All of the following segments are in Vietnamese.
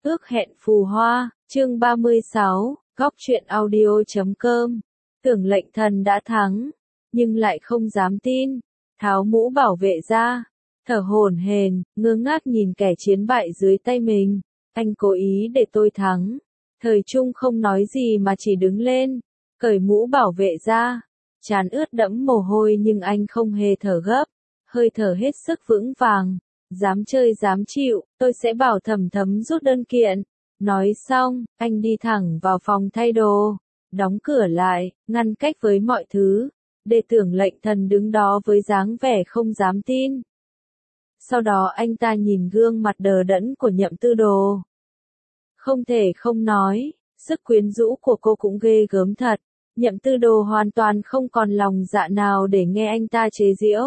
Ước hẹn phù hoa, chương 36, góc truyện audio.com. Tưởng lệnh thần đã thắng, nhưng lại không dám tin. Tháo mũ bảo vệ ra, thở hổn hển, ngơ ngác nhìn kẻ chiến bại dưới tay mình. Anh cố ý để tôi thắng. Thời Trung không nói gì mà chỉ đứng lên, cởi mũ bảo vệ ra. Trán ướt đẫm mồ hôi nhưng anh không hề thở gấp, hơi thở hết sức vững vàng. Dám chơi dám chịu, tôi sẽ bảo Thẩm Thấm rút đơn kiện. Nói xong, anh đi thẳng vào phòng thay đồ, đóng cửa lại, ngăn cách với mọi thứ, để Tưởng lệnh thần đứng đó với dáng vẻ không dám tin. Sau đó anh ta nhìn gương mặt đờ đẫn của Nhậm Tư Đồ. Không thể không nói, sức quyến rũ của cô cũng ghê gớm thật. Nhậm Tư Đồ hoàn toàn không còn lòng dạ nào để nghe anh ta chế giễu.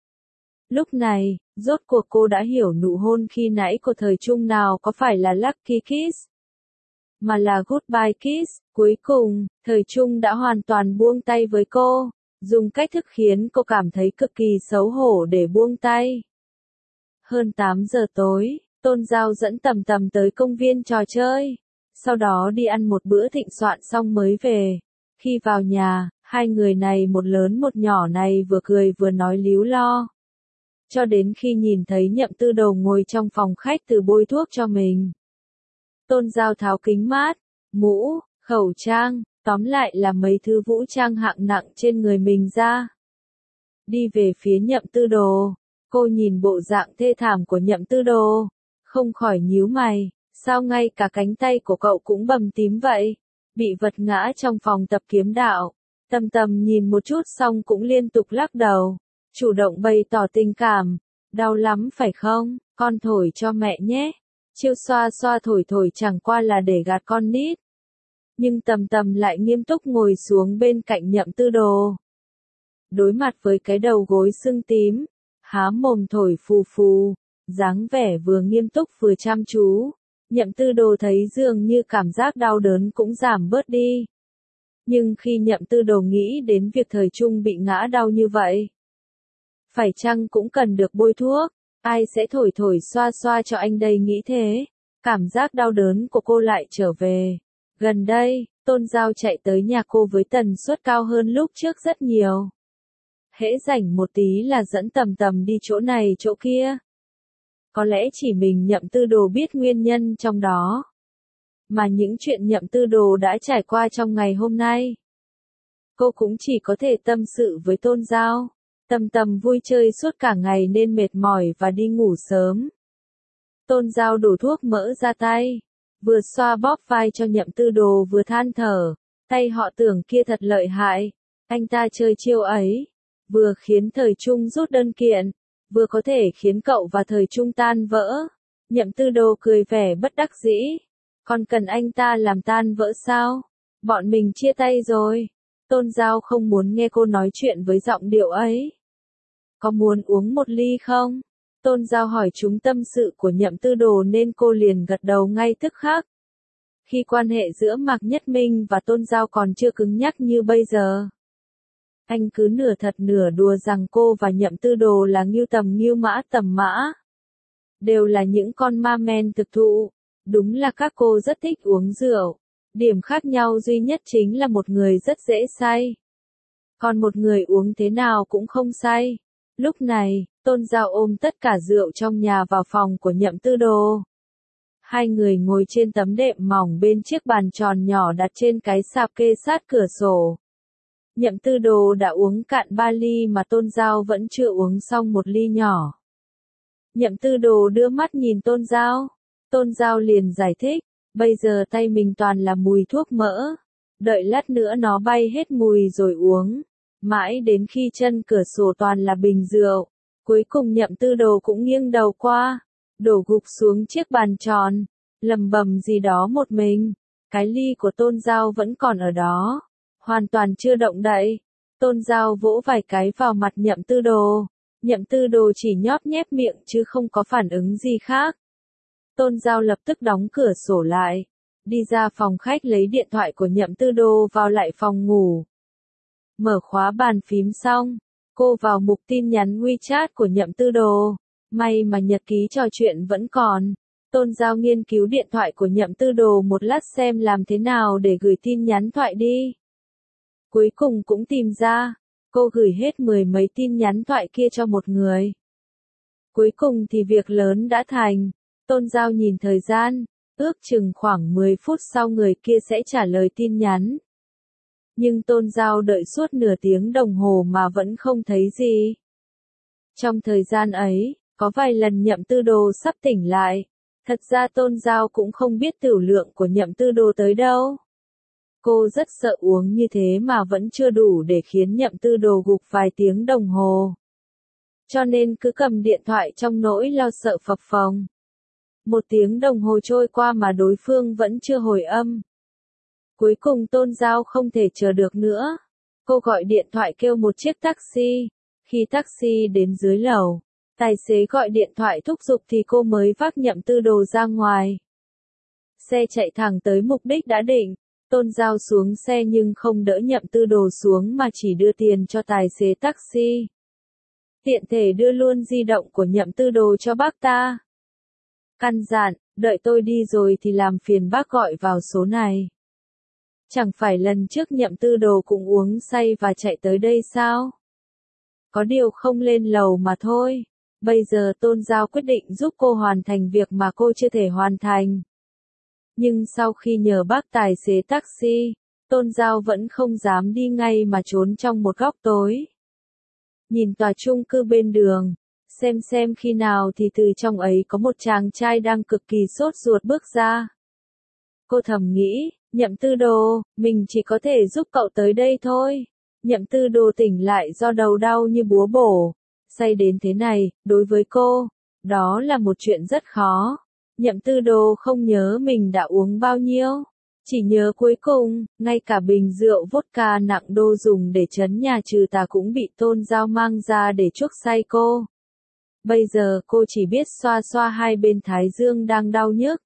Lúc này, rốt cuộc cô đã hiểu nụ hôn khi nãy của Thời Trung nào có phải là Lucky Kiss, mà là Goodbye Kiss. Cuối cùng, Thời Trung đã hoàn toàn buông tay với cô, dùng cách thức khiến cô cảm thấy cực kỳ xấu hổ để buông tay. Hơn 8 giờ tối, Tôn Giao dẫn Tầm Tầm tới công viên trò chơi, sau đó đi ăn một bữa thịnh soạn xong mới về. Khi vào nhà, hai người này một lớn một nhỏ này vừa cười vừa nói líu lo. Cho đến khi nhìn thấy Nhậm Tư Đồ ngồi trong phòng khách tự bôi thuốc cho mình. Tôn Giao tháo kính mát, mũ, khẩu trang, tóm lại là mấy thứ vũ trang hạng nặng trên người mình ra. Đi về phía Nhậm Tư Đồ, cô nhìn bộ dạng thê thảm của Nhậm Tư Đồ, không khỏi nhíu mày, sao ngay cả cánh tay của cậu cũng bầm tím vậy? Bị vật ngã trong phòng tập kiếm đạo. Tầm Tầm nhìn một chút xong cũng liên tục lắc đầu, chủ động bày tỏ tình cảm. Đau lắm phải không, con thổi cho mẹ nhé. Chiêu xoa xoa thổi thổi chẳng qua là để gạt con nít. Nhưng Tầm Tầm lại nghiêm túc ngồi xuống bên cạnh Nhậm Tư Đồ. Đối mặt với cái đầu gối sưng tím, há mồm thổi phù phù, dáng vẻ vừa nghiêm túc vừa chăm chú. Nhậm Tư Đồ thấy dường như cảm giác đau đớn cũng giảm bớt đi. Nhưng khi Nhậm Tư Đồ nghĩ đến việc Thời Trung bị ngã đau như vậy, phải chăng cũng cần được bôi thuốc? Ai sẽ thổi thổi xoa xoa cho anh đây nghĩ thế? Cảm giác đau đớn của cô lại trở về. Gần đây, Tôn Giao chạy tới nhà cô với tần suất cao hơn lúc trước rất nhiều. Hễ rảnh một tí là dẫn Tầm Tầm đi chỗ này chỗ kia. Có lẽ chỉ mình Nhậm Tư Đồ biết nguyên nhân trong đó. Mà những chuyện Nhậm Tư Đồ đã trải qua trong ngày hôm nay, cô cũng chỉ có thể tâm sự với Tôn Giao. Tầm Tầm vui chơi suốt cả ngày nên mệt mỏi và đi ngủ sớm. Tôn Giao đổ thuốc mỡ ra tay, vừa xoa bóp vai cho Nhậm Tư Đồ vừa than thở, tay họ Tưởng kia thật lợi hại, anh ta chơi chiêu ấy, vừa khiến Thời Trung rút đơn kiện, vừa có thể khiến cậu và Thời Trung tan vỡ. Nhậm Tư Đồ cười vẻ bất đắc dĩ, còn cần anh ta làm tan vỡ sao? Bọn mình chia tay rồi. Tôn Giao không muốn nghe cô nói chuyện với giọng điệu ấy. Có muốn uống một ly không? Tôn Giao hỏi chúng tâm sự của Nhậm Tư Đồ nên cô liền gật đầu ngay tức khắc. Khi quan hệ giữa Mạc Nhất Minh và Tôn Giao còn chưa cứng nhắc như bây giờ, anh cứ nửa thật nửa đùa rằng cô và Nhậm Tư Đồ là ngưu tầm ngưu mã tầm mã. Đều là những con ma men thực thụ. Đúng là các cô rất thích uống rượu. Điểm khác nhau duy nhất chính là một người rất dễ say, còn một người uống thế nào cũng không say. Lúc này, Tôn Giao ôm tất cả rượu trong nhà vào phòng của Nhậm Tư Đồ. Hai người ngồi trên tấm đệm mỏng bên chiếc bàn tròn nhỏ đặt trên cái sạp kê sát cửa sổ. Nhậm Tư Đồ đã uống cạn 3 ly mà Tôn Giao vẫn chưa uống xong một ly nhỏ. Nhậm Tư Đồ đưa mắt nhìn Tôn Giao. Tôn Giao liền giải thích, bây giờ tay mình toàn là mùi thuốc mỡ. Đợi lát nữa nó bay hết mùi rồi uống. Mãi đến khi chân cửa sổ toàn là bình rượu. Cuối cùng Nhậm Tư Đồ cũng nghiêng đầu qua, đổ gục xuống chiếc bàn tròn, lầm bầm gì đó một mình. Cái ly của Tôn Giao vẫn còn ở đó, hoàn toàn chưa động đậy. Tôn Giao vỗ vài cái vào mặt Nhậm Tư Đồ. Nhậm Tư Đồ chỉ nhóp nhép miệng chứ không có phản ứng gì khác. Tôn Giao lập tức đóng cửa sổ lại, đi ra phòng khách lấy điện thoại của Nhậm Tư Đồ vào lại phòng ngủ. Mở khóa bàn phím xong, cô vào mục tin nhắn WeChat của Nhậm Tư Đồ. May mà nhật ký trò chuyện vẫn còn. Tôn Giao nghiên cứu điện thoại của Nhậm Tư Đồ một lát xem làm thế nào để gửi tin nhắn thoại đi. Cuối cùng cũng tìm ra, cô gửi hết 10 mấy tin nhắn thoại kia cho một người. Cuối cùng thì việc lớn đã thành, Tôn Giao nhìn thời gian, ước chừng khoảng 10 phút sau người kia sẽ trả lời tin nhắn. Nhưng Tôn Giao đợi suốt nửa tiếng đồng hồ mà vẫn không thấy gì. Trong thời gian ấy, có vài lần Nhậm Tư Đồ sắp tỉnh lại. Thật ra Tôn Giao cũng không biết tửu lượng của Nhậm Tư Đồ tới đâu. Cô rất sợ uống như thế mà vẫn chưa đủ để khiến Nhậm Tư Đồ gục vài tiếng đồng hồ. Cho nên cứ cầm điện thoại trong nỗi lo sợ phập phồng. 1 tiếng đồng hồ trôi qua mà đối phương vẫn chưa hồi âm. Cuối cùng Tôn Giao không thể chờ được nữa. Cô gọi điện thoại kêu một chiếc taxi. Khi taxi đến dưới lầu, tài xế gọi điện thoại thúc giục thì cô mới vác Nhậm Tư Đồ ra ngoài. Xe chạy thẳng tới mục đích đã định. Tôn Giao xuống xe nhưng không đỡ Nhậm Tư Đồ xuống mà chỉ đưa tiền cho tài xế taxi. Tiện thể đưa luôn di động của Nhậm Tư Đồ cho bác ta. Căn dặn, đợi tôi đi rồi thì làm phiền bác gọi vào số này. Chẳng phải lần trước Nhậm Tư Đồ cũng uống say và chạy tới đây sao? Có điều không lên lầu mà thôi. Bây giờ Tôn Giao quyết định giúp cô hoàn thành việc mà cô chưa thể hoàn thành. Nhưng sau khi nhờ bác tài xế taxi, Tôn Giao vẫn không dám đi ngay mà trốn trong một góc tối. Nhìn tòa chung cư bên đường, xem khi nào thì từ trong ấy có một chàng trai đang cực kỳ sốt ruột bước ra. Cô thầm nghĩ, Nhậm Tư Đồ, mình chỉ có thể giúp cậu tới đây thôi. Nhậm Tư Đồ tỉnh lại do đầu đau như búa bổ. Say đến thế này, đối với cô, đó là một chuyện rất khó. Nhậm Tư Đồ không nhớ mình đã uống bao nhiêu. Chỉ nhớ cuối cùng, ngay cả bình rượu vodka nặng đô dùng để trấn nhà trừ tà cũng bị Tôn Giao mang ra để chuốc say cô. Bây giờ cô chỉ biết xoa xoa hai bên thái dương đang đau nhức.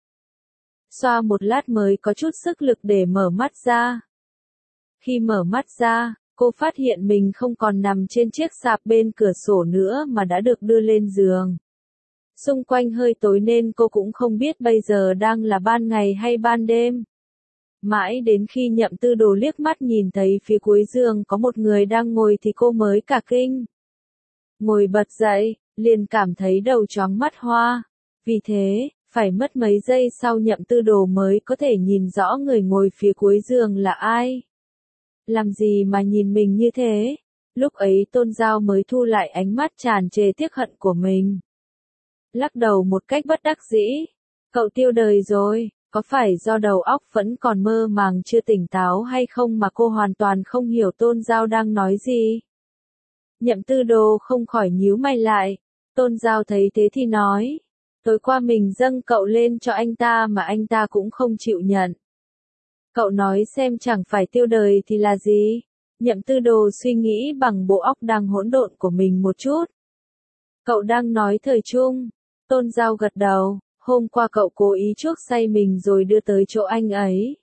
Xoa một lát mới có chút sức lực để mở mắt ra. Khi mở mắt ra, cô phát hiện mình không còn nằm trên chiếc sạp bên cửa sổ nữa mà đã được đưa lên giường. Xung quanh hơi tối nên cô cũng không biết bây giờ đang là ban ngày hay ban đêm. Mãi đến khi Nhậm Tư Đồ liếc mắt nhìn thấy phía cuối giường có một người đang ngồi thì cô mới cả kinh. Ngồi bật dậy, liền cảm thấy đầu chóng mắt hoa. Vì thế, phải mất mấy giây sau Nhậm Tư Đồ mới có thể nhìn rõ người ngồi phía cuối giường là ai. Làm gì mà nhìn mình như thế? Lúc ấy Tôn Giao mới thu lại ánh mắt tràn trề tiếc hận của mình. Lắc đầu một cách bất đắc dĩ. Cậu tiêu đời rồi, có phải do đầu óc vẫn còn mơ màng chưa tỉnh táo hay không mà cô hoàn toàn không hiểu Tôn Giao đang nói gì? Nhậm Tư Đồ không khỏi nhíu mày lại. Tôn Giao thấy thế thì nói. Tối qua mình dâng cậu lên cho anh ta mà anh ta cũng không chịu nhận. Cậu nói xem chẳng phải tiêu đời thì là gì? Nhậm Tư Đồ suy nghĩ bằng bộ óc đang hỗn độn của mình một chút. Cậu đang nói thời trung. Tôn Giao gật đầu, hôm qua cậu cố ý chuốc say mình rồi đưa tới chỗ anh ấy.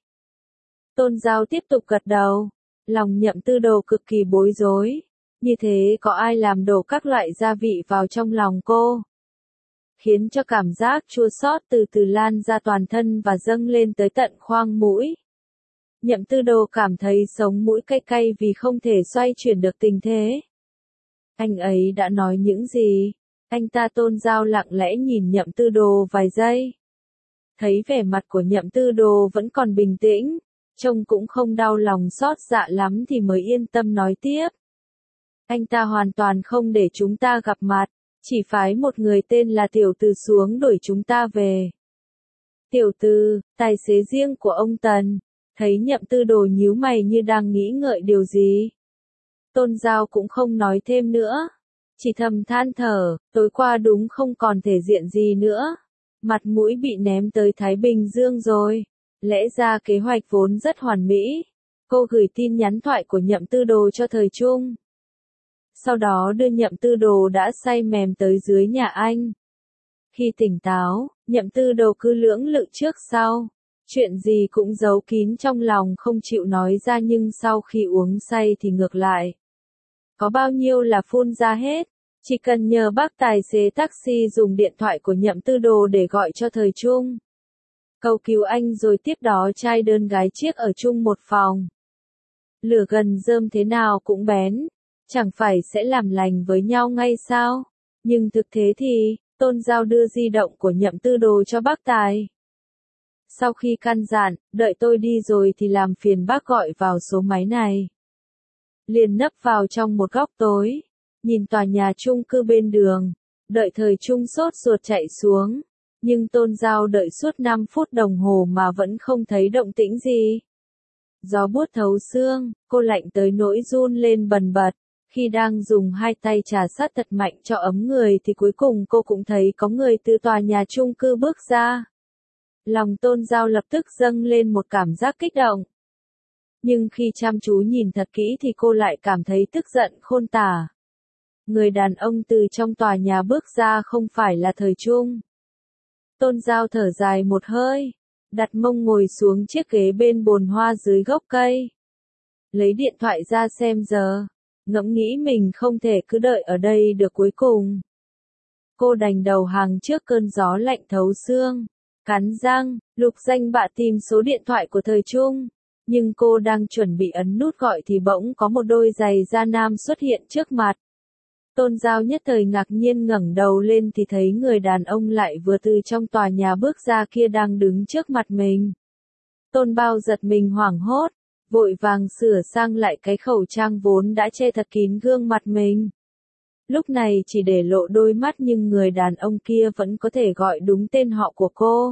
Tôn Giao tiếp tục gật đầu, lòng Nhậm Tư Đồ cực kỳ bối rối. Như thế có ai làm đổ các loại gia vị vào trong lòng cô? Khiến cho cảm giác chua xót từ từ lan ra toàn thân và dâng lên tới tận khoang mũi. Nhậm Tư Đồ cảm thấy sống mũi cay cay vì không thể xoay chuyển được tình thế. Anh ấy đã nói những gì? Anh ta Tôn Giao lặng lẽ nhìn Nhậm Tư Đồ vài giây. Thấy vẻ mặt của Nhậm Tư Đồ vẫn còn bình tĩnh, trông cũng không đau lòng xót dạ lắm thì mới yên tâm nói tiếp. Anh ta hoàn toàn không để chúng ta gặp mặt, chỉ phái một người tên là Tiểu Từ xuống đuổi chúng ta về. Tiểu Từ, tài xế riêng của ông Tần. Thấy Nhậm Tư Đồ nhíu mày như đang nghĩ ngợi điều gì. Tôn Giao cũng không nói thêm nữa. Chỉ thầm than thở, tối qua đúng không còn thể diện gì nữa. Mặt mũi bị ném tới Thái Bình Dương rồi. Lẽ ra kế hoạch vốn rất hoàn mỹ. Cô gửi tin nhắn thoại của Nhậm Tư Đồ cho thời trung. Sau đó đưa Nhậm Tư Đồ đã say mềm tới dưới nhà anh. Khi tỉnh táo, Nhậm Tư Đồ cứ lưỡng lự trước sau. Chuyện gì cũng giấu kín trong lòng không chịu nói ra nhưng sau khi uống say thì ngược lại. Có bao nhiêu là phun ra hết. Chỉ cần nhờ bác tài xế taxi dùng điện thoại của Nhậm Tư Đồ để gọi cho Thời Trung. Cầu cứu anh rồi tiếp đó trai đơn gái chiếc ở chung một phòng. Lửa gần rơm thế nào cũng bén, chẳng phải sẽ làm lành với nhau ngay sao? Nhưng thực tế thì, Tôn Giao đưa di động của Nhậm Tư Đồ cho bác Tài. Sau khi căn dặn, đợi tôi đi rồi thì làm phiền bác gọi vào số máy này. Liền nấp vào trong một góc tối, nhìn tòa nhà chung cư bên đường, đợi Thời Trung sốt ruột chạy xuống. Nhưng Tôn Giao đợi suốt 5 phút đồng hồ mà vẫn không thấy động tĩnh gì. Gió buốt thấu xương, cô lạnh tới nỗi run lên bần bật. Khi đang dùng hai tay trà sát thật mạnh cho ấm người thì cuối cùng cô cũng thấy có người từ tòa nhà chung cư bước ra. Lòng Tôn Giao lập tức dâng lên một cảm giác kích động. Nhưng khi chăm chú nhìn thật kỹ thì cô lại cảm thấy tức giận khôn tả. Người đàn ông từ trong tòa nhà bước ra không phải là Thời Trung. Tôn Giao thở dài một hơi, đặt mông ngồi xuống chiếc ghế bên bồn hoa dưới gốc cây. Lấy điện thoại ra xem giờ, ngẫm nghĩ mình không thể cứ đợi ở đây được cuối cùng. Cô đành đầu hàng trước cơn gió lạnh thấu xương, cắn răng, lục danh bạ tìm số điện thoại của Thời Trung. Nhưng cô đang chuẩn bị ấn nút gọi thì bỗng có một đôi giày da nam xuất hiện trước mặt. Tôn Giao nhất thời ngạc nhiên ngẩng đầu lên thì thấy người đàn ông lại vừa từ trong tòa nhà bước ra kia đang đứng trước mặt mình. Tôn Bao giật mình hoảng hốt, vội vàng sửa sang lại cái khẩu trang vốn đã che thật kín gương mặt mình. Lúc này chỉ để lộ đôi mắt nhưng người đàn ông kia vẫn có thể gọi đúng tên họ của cô.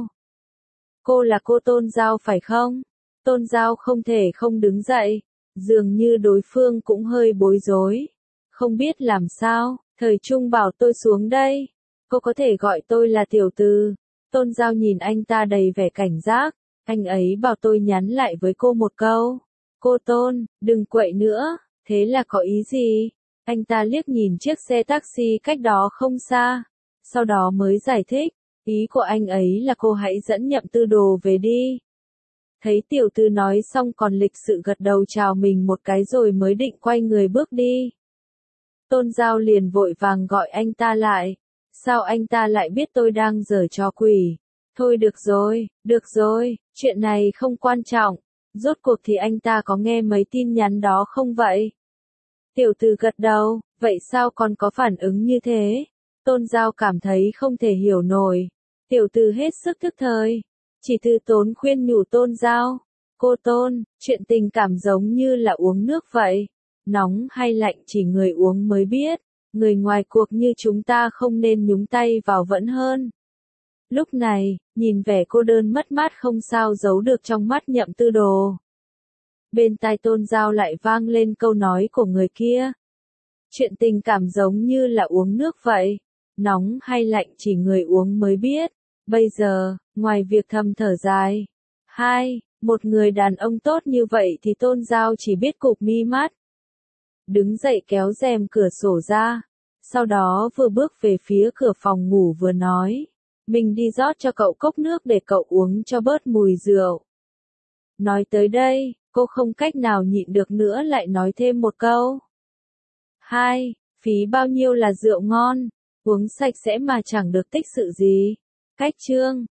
Cô là cô Tôn Giao phải không? Tôn Giao không thể không đứng dậy, dường như đối phương cũng hơi bối rối. Không biết làm sao, Thời Trung bảo tôi xuống đây. Cô có thể gọi tôi là tiểu từ. Tôn Giao nhìn anh ta đầy vẻ cảnh giác. Anh ấy bảo tôi nhắn lại với cô một câu. Cô Tôn, đừng quậy nữa. Thế là có ý gì? Anh ta liếc nhìn chiếc xe taxi cách đó không xa. Sau đó mới giải thích. Ý của anh ấy là cô hãy dẫn Nhậm Tư Đồ về đi. Thấy tiểu tư nói xong còn lịch sự gật đầu chào mình một cái rồi mới định quay người bước đi. Tôn Giao liền vội vàng gọi anh ta lại. Sao anh ta lại biết tôi đang giở trò quỷ? Thôi được rồi, chuyện này không quan trọng. Rốt cuộc thì anh ta có nghe mấy tin nhắn đó không vậy? Tiểu Từ gật đầu, vậy sao còn có phản ứng như thế? Tôn Giao cảm thấy không thể hiểu nổi. Tiểu Từ hết sức thức thời. Chỉ từ tốn khuyên nhủ Tôn Giao. Cô Tôn, chuyện tình cảm giống như là uống nước vậy. Nóng hay lạnh chỉ người uống mới biết, người ngoài cuộc như chúng ta không nên nhúng tay vào vẫn hơn. Lúc này, nhìn vẻ cô đơn mất mát không sao giấu được trong mắt Nhậm Tư Đồ. Bên tai Tôn Giao lại vang lên câu nói của người kia. Chuyện tình cảm giống như là uống nước vậy, nóng hay lạnh chỉ người uống mới biết. Bây giờ, ngoài việc thầm thở dài, một người đàn ông tốt như vậy thì Tôn Giao chỉ biết cụp mi mắt. Đứng dậy kéo rèm cửa sổ ra, sau đó vừa bước về phía cửa phòng ngủ vừa nói, mình đi rót cho cậu cốc nước để cậu uống cho bớt mùi rượu. Nói tới đây, cô không cách nào nhịn được nữa lại nói thêm một câu. Phí bao nhiêu là rượu ngon, uống sạch sẽ mà chẳng được tích sự gì. Cách chương